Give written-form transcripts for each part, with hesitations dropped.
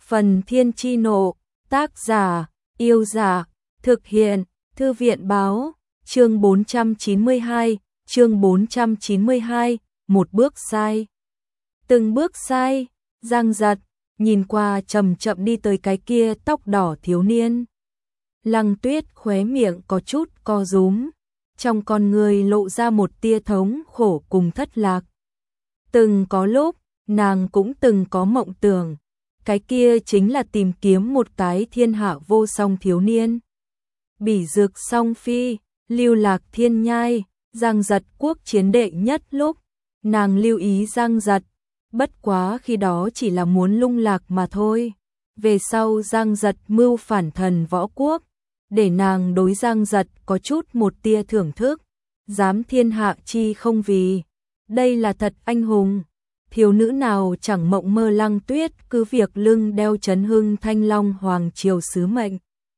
Phần Thiên Chi Nộ, tác giả, Yêu Dạ, thực hiện, Thư viện Báo, chương 492, một bước sai. Từng bước sai, Giang Giật, nhìn qua chậm chậm đi tới cái kia tóc đỏ thiếu niên. Lăng Tuyết khóe miệng có chút co rúm, trong con người lộ ra một tia thống khổ cùng thất lạc. Từng có lúc, nàng cũng từng có mộng tưởng, cái kia chính là tìm kiếm một cái thiên hạ vô song thiếu niên. Bỉ Dực song phi, lưu lạc thiên nhai, Giang Giật quốc chiến đệ nhất lúc, nàng lưu ý Giang Giật, bất quá khi đó chỉ là muốn lung lạc mà thôi. Về sau Giang Giật mưu phản thần võ quốc, để nàng đối Giang Giật có chút một tia thưởng thức, dám thiên hạ chi không vì. Đây là thật anh hùng. Thiếu nữ nào chẳng mộng mơ Lăng Tuyết cứ việc lưng đeo chấn hưng Thanh Long hoàng triều sứ mệnh,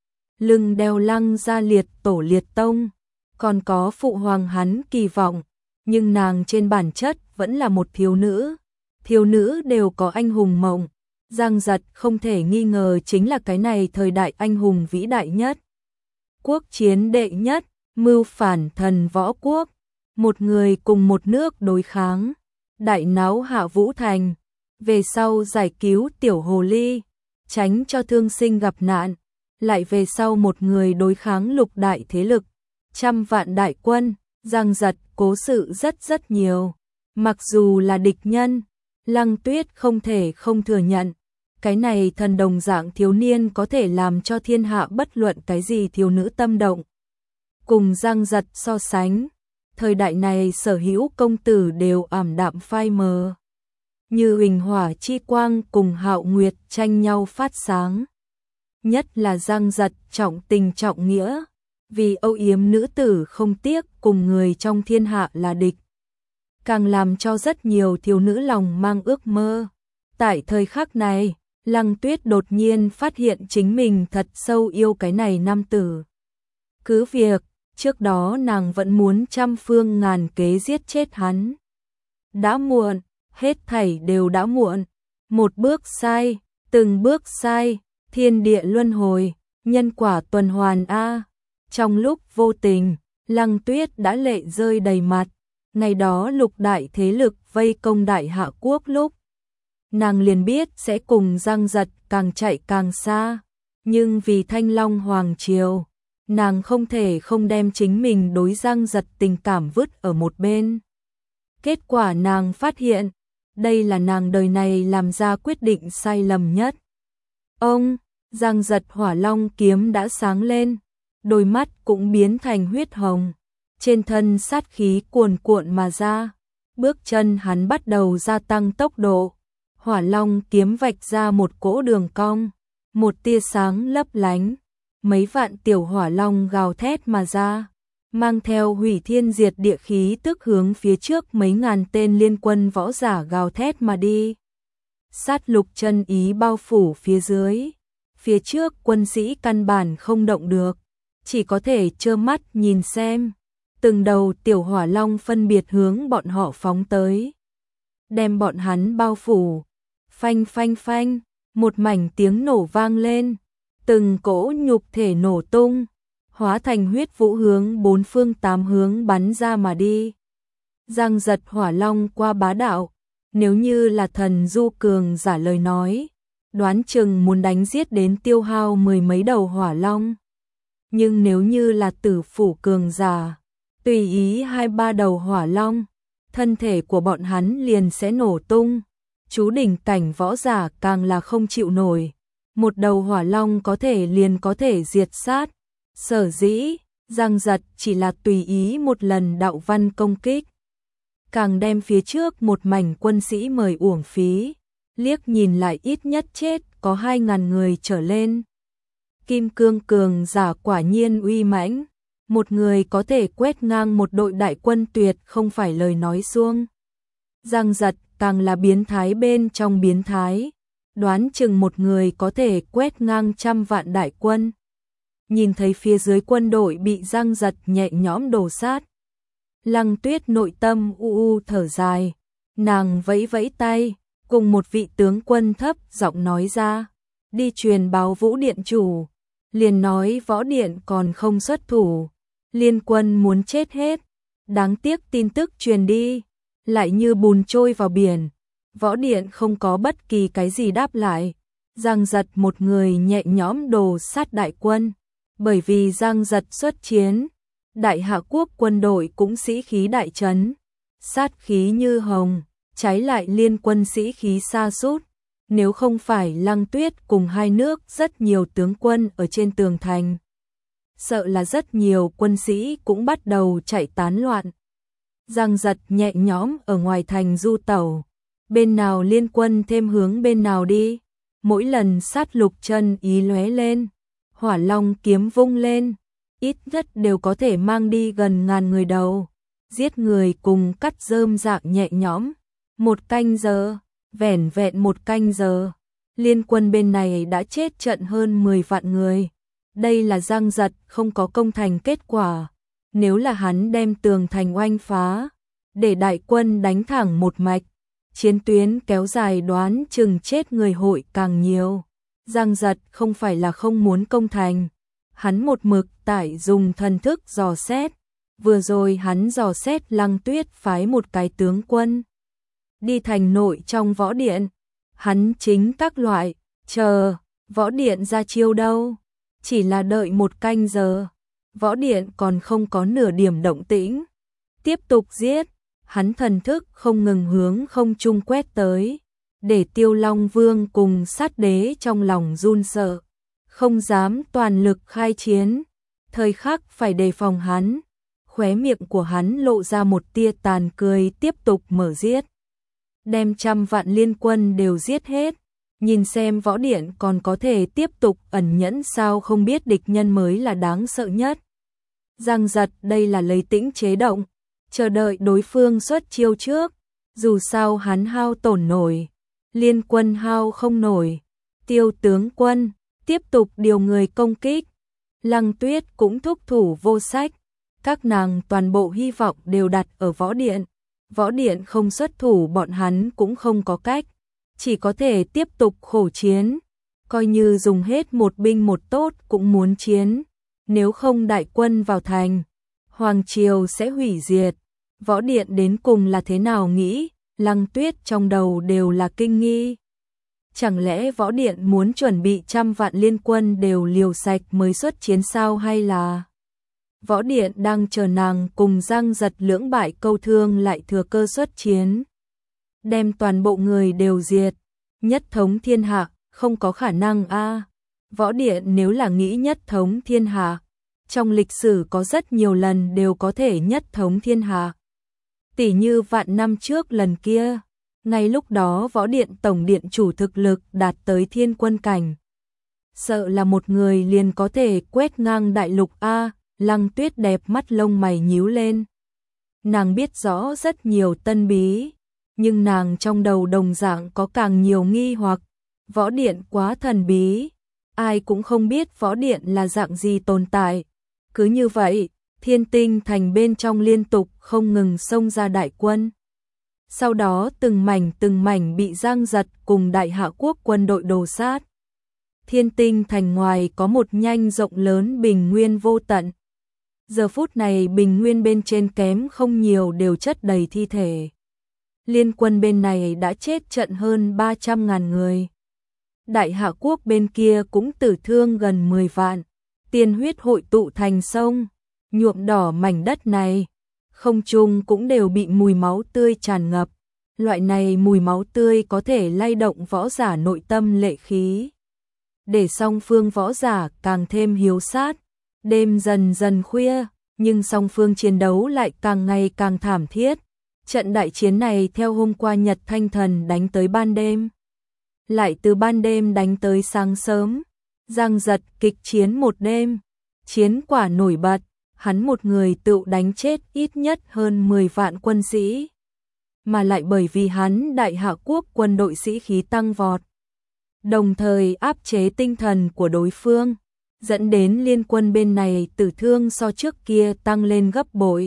lưng đeo Lăng gia liệt tổ liệt tông, còn có phụ hoàng hắn kỳ vọng, nhưng nàng trên bản chất vẫn là một thiếu nữ. Thiếu nữ đều có anh hùng mộng, Giang Giật không thể nghi ngờ chính là cái này thời đại anh hùng vĩ đại nhất. Quốc chiến đệ nhất, mưu phản thần võ quốc, một người cùng một nước đối kháng, đại náo Hạ Vũ Thành, về sau giải cứu tiểu hồ ly, tránh cho thương sinh gặp nạn, lại về sau một người đối kháng lục đại thế lực, trăm vạn đại quân. Giang Giật cố sự rất nhiều, mặc dù là địch nhân, Lăng Tuyết không thể không thừa nhận, cái này thần đồng dạng thiếu niên có thể làm cho thiên hạ bất luận cái gì thiếu nữ tâm động. Cùng Giang Giật so sánh, thời đại này sở hữu công tử đều ảm đạm phai mờ, như huỳnh hỏa chi quang cùng hạo nguyệt tranh nhau phát sáng. Nhất là Giang Giật trọng tình trọng nghĩa, vì âu yếm nữ tử không tiếc cùng người trong thiên hạ là địch, càng làm cho rất nhiều thiếu nữ lòng mang ước mơ. Tại thời khắc này, Lăng Tuyết đột nhiên phát hiện chính mình thật sâu yêu cái này nam tử. Cứ việc trước đó nàng vẫn muốn trăm phương ngàn kế giết chết hắn. Đã muộn, hết thảy đều đã muộn. Một bước sai, từng bước sai, thiên địa luân hồi, nhân quả tuần hoàn a. Trong lúc vô tình, Lăng Tuyết đã lệ rơi đầy mặt. Ngày đó lục đại thế lực vây công đại hạ quốc lúc, nàng liền biết sẽ cùng Giang Giật càng chạy càng xa. Nhưng vì Thanh Long hoàng triều, nàng không thể không đem chính mình đối Giang Giật tình cảm vứt ở một bên. Kết quả nàng phát hiện, đây là nàng đời này làm ra quyết định sai lầm nhất. Ông, Giang Giật hỏa long kiếm đã sáng lên, đôi mắt cũng biến thành huyết hồng, trên thân sát khí cuồn cuộn mà ra, bước chân hắn bắt đầu gia tăng tốc độ, hỏa long kiếm vạch ra một cỗ đường cong, một tia sáng lấp lánh. Mấy vạn tiểu hỏa long gào thét mà ra, mang theo hủy thiên diệt địa khí tức hướng phía trước mấy ngàn tên liên quân võ giả gào thét mà đi. Sát lục chân ý bao phủ phía dưới, phía trước quân sĩ căn bản không động được, chỉ có thể trơ mắt nhìn xem. Từng đầu tiểu hỏa long phân biệt hướng bọn họ phóng tới, đem bọn hắn bao phủ. Phanh phanh phanh, một mảnh tiếng nổ vang lên. Từng cỗ nhục thể nổ tung, hóa thành huyết vũ hướng bốn phương tám hướng bắn ra mà đi. Giang Giật hỏa long qua bá đạo, nếu như là thần du cường giả lời nói, đoán chừng muốn đánh giết đến tiêu hao mười mấy đầu hỏa long. Nhưng nếu như là tử phủ cường giả, tùy ý 2-3 đầu hỏa long, thân thể của bọn hắn liền sẽ nổ tung. Chú đỉnh cảnh võ giả càng là không chịu nổi. Một đầu hỏa long có thể diệt sát. Sở dĩ, Giang Giật chỉ là tùy ý một lần đạo văn công kích, càng đem phía trước một mảnh quân sĩ mời uổng phí, liếc nhìn lại ít nhất chết có 2.000 người trở lên. Kim cương cường giả quả nhiên uy mãnh, một người có thể quét ngang một đội đại quân tuyệt không phải lời nói suông. Giang Giật càng là biến thái bên trong biến thái, đoán chừng một người có thể quét ngang trăm vạn đại quân. Nhìn thấy phía dưới quân đội bị Giang Giật nhẹ nhõm đổ sát, Lăng Tuyết nội tâm thở dài, nàng vẫy vẫy tay, cùng một vị tướng quân thấp giọng nói ra, đi truyền báo Vũ Điện chủ, liền nói Võ Điện còn không xuất thủ, liên quân muốn chết hết. Đáng tiếc tin tức truyền đi, lại như bùn trôi vào biển. Võ Điện không có bất kỳ cái gì đáp lại. Giang Giật một người nhẹ nhõm đồ sát đại quân. Bởi vì Giang Giật xuất chiến, Đại Hạ quốc quân đội cũng sĩ khí đại trấn, sát khí như hồng, trái lại liên quân sĩ khí sa sút. Nếu không phải Lăng Tuyết cùng hai nước rất nhiều tướng quân ở trên tường thành, sợ là rất nhiều quân sĩ cũng bắt đầu chạy tán loạn. Giang Giật nhẹ nhõm ở ngoài thành du tẩu, bên nào liên quân thêm hướng bên nào đi. Mỗi lần sát lục chân ý lóe lên, hỏa long kiếm vung lên, ít nhất đều có thể mang đi gần ngàn người đầu, giết người cùng cắt rơm rạng nhẹ nhõm. 1 canh giờ, vẻn vẹn 1 canh giờ, liên quân bên này đã chết trận hơn 10 vạn người. Đây là Giang Giật không có công thành kết quả. Nếu là hắn đem tường thành oanh phá, để đại quân đánh thẳng một mạch, chiến tuyến kéo dài đoán chừng chết người hội càng nhiều. Giang Giật không phải là không muốn công thành, hắn một mực tại dùng thần thức dò xét. Vừa rồi hắn dò xét Lăng Tuyết phái một cái tướng quân đi thành nội trong Võ Điện, hắn chính các loại chờ Võ Điện ra chiêu đâu. Chỉ là đợi 1 canh giờ, Võ Điện còn không có nửa điểm động tĩnh. Tiếp tục giết, hắn thần thức không ngừng hướng không trung quét tới, để Tiêu Long Vương cùng Sát Đế trong lòng run sợ, không dám toàn lực khai chiến, thời khắc phải đề phòng hắn. Khóe miệng của hắn lộ ra một tia tàn cười, tiếp tục mở giết, đem 100 vạn liên quân đều giết hết. Nhìn xem Võ Điện còn có thể tiếp tục ẩn nhẫn sao, không biết địch nhân mới là đáng sợ nhất. Giang Giật đây là lấy tĩnh chế động, chờ đợi đối phương xuất chiêu trước. Dù sao hắn hao tổn nổi, liên quân hao không nổi. Tiêu tướng quân tiếp tục điều người công kích. Lăng Tuyết cũng thúc thủ vô sách, các nàng toàn bộ hy vọng đều đặt ở Võ Điện. Võ Điện không xuất thủ bọn hắn cũng không có cách, chỉ có thể tiếp tục khổ chiến, coi như dùng hết một binh một tốt cũng muốn chiến. Nếu không đại quân vào thành, Hoàng Triều sẽ hủy diệt. Võ Điện đến cùng là thế nào nghĩ, Lăng Tuyết trong đầu đều là kinh nghi. Chẳng lẽ Võ Điện muốn chuẩn bị 100 vạn liên quân đều liều sạch mới xuất chiến sao, hay là Võ Điện đang chờ nàng cùng Giang Giật lưỡng bại câu thương lại thừa cơ xuất chiến, đem toàn bộ người đều diệt, nhất thống thiên hạ? Không có khả năng a. Võ Điện nếu là nghĩ nhất thống thiên hạ, trong lịch sử có rất nhiều lần đều có thể nhất thống thiên hạ. Tỷ như vạn năm trước lần kia, ngay lúc đó Võ Điện tổng điện chủ thực lực đạt tới thiên quân cảnh, sợ là một người liền có thể quét ngang đại lục a. Lăng Tuyết đẹp mắt lông mày nhíu lên. Nàng biết rõ rất nhiều tân bí, nhưng nàng trong đầu đồng dạng có càng nhiều nghi hoặc. Võ Điện quá thần bí, ai cũng không biết Võ Điện là dạng gì tồn tại. Cứ như vậy, Thiên Tinh thành bên trong liên tục không ngừng xông ra đại quân. Sau đó từng mảnh bị Giang Giật cùng Đại Hạ quốc quân đội đồ sát. Thiên Tinh thành ngoài có một nhanh rộng lớn bình nguyên vô tận. Giờ phút này bình nguyên bên trên kém không nhiều đều chất đầy thi thể. Liên quân bên này đã chết trận hơn 300.000 người. Đại Hạ quốc bên kia cũng tử thương gần 10 vạn. Tiên huyết hội tụ thành sông, nhuộm đỏ mảnh đất này. Không trung cũng đều bị mùi máu tươi tràn ngập. Loại này mùi máu tươi có thể lay động võ giả nội tâm lệ khí, để song phương võ giả càng thêm hiếu sát. Đêm dần dần khuya, nhưng song phương chiến đấu lại càng ngày càng thảm thiết. Trận đại chiến này theo hôm qua Nhật Thanh Thần đánh tới ban đêm, lại từ ban đêm đánh tới sáng sớm. Giang Giật kịch chiến một đêm, chiến quả nổi bật, hắn một người tự đánh chết ít nhất hơn 10 vạn quân sĩ, mà lại bởi vì hắn Đại Hạ quốc quân đội sĩ khí tăng vọt, đồng thời áp chế tinh thần của đối phương, dẫn đến liên quân bên này tử thương so trước kia tăng lên gấp bội.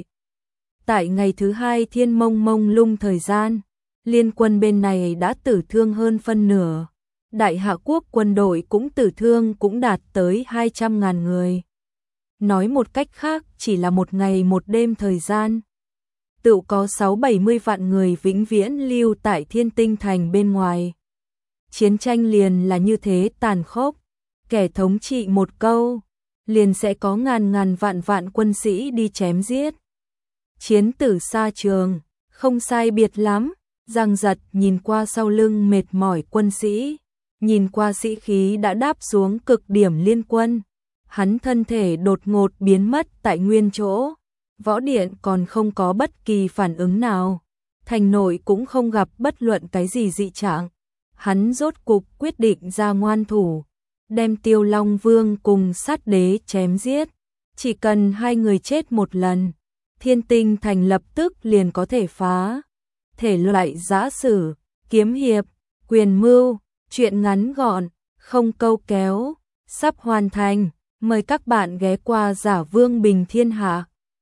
Tại ngày thứ 2 thiên mông mông lung thời gian, liên quân bên này đã tử thương hơn phân nửa. Đại Hạ quốc quân đội cũng tử thương cũng đạt tới 200.000 người. Nói một cách khác, chỉ là một ngày một đêm thời gian, tự có 6-70 vạn người vĩnh viễn lưu tại Thiên Tinh Thành bên ngoài. Chiến tranh liền là như thế tàn khốc, kẻ thống trị một câu, liền sẽ có ngàn vạn quân sĩ đi chém giết. Chiến tử xa trường, không sai biệt lắm. Giang Giật nhìn qua sau lưng mệt mỏi quân sĩ, nhìn qua sĩ khí đã đáp xuống cực điểm liên quân, hắn thân thể đột ngột biến mất tại nguyên chỗ, võ điện còn không có bất kỳ phản ứng nào, thành nội cũng không gặp bất luận cái gì dị trạng, hắn rốt cục quyết định ra ngoan thủ, đem Tiêu Long Vương cùng Sát Đế chém giết, chỉ cần hai người chết một lần, Thiên Tinh Thành lập tức liền có thể phá. Thể loại giã sử, kiếm hiệp, quyền mưu, truyện ngắn gọn, không câu kéo, sắp hoàn thành, mời các bạn ghé qua Giả Vương Bình Thiên Hạ.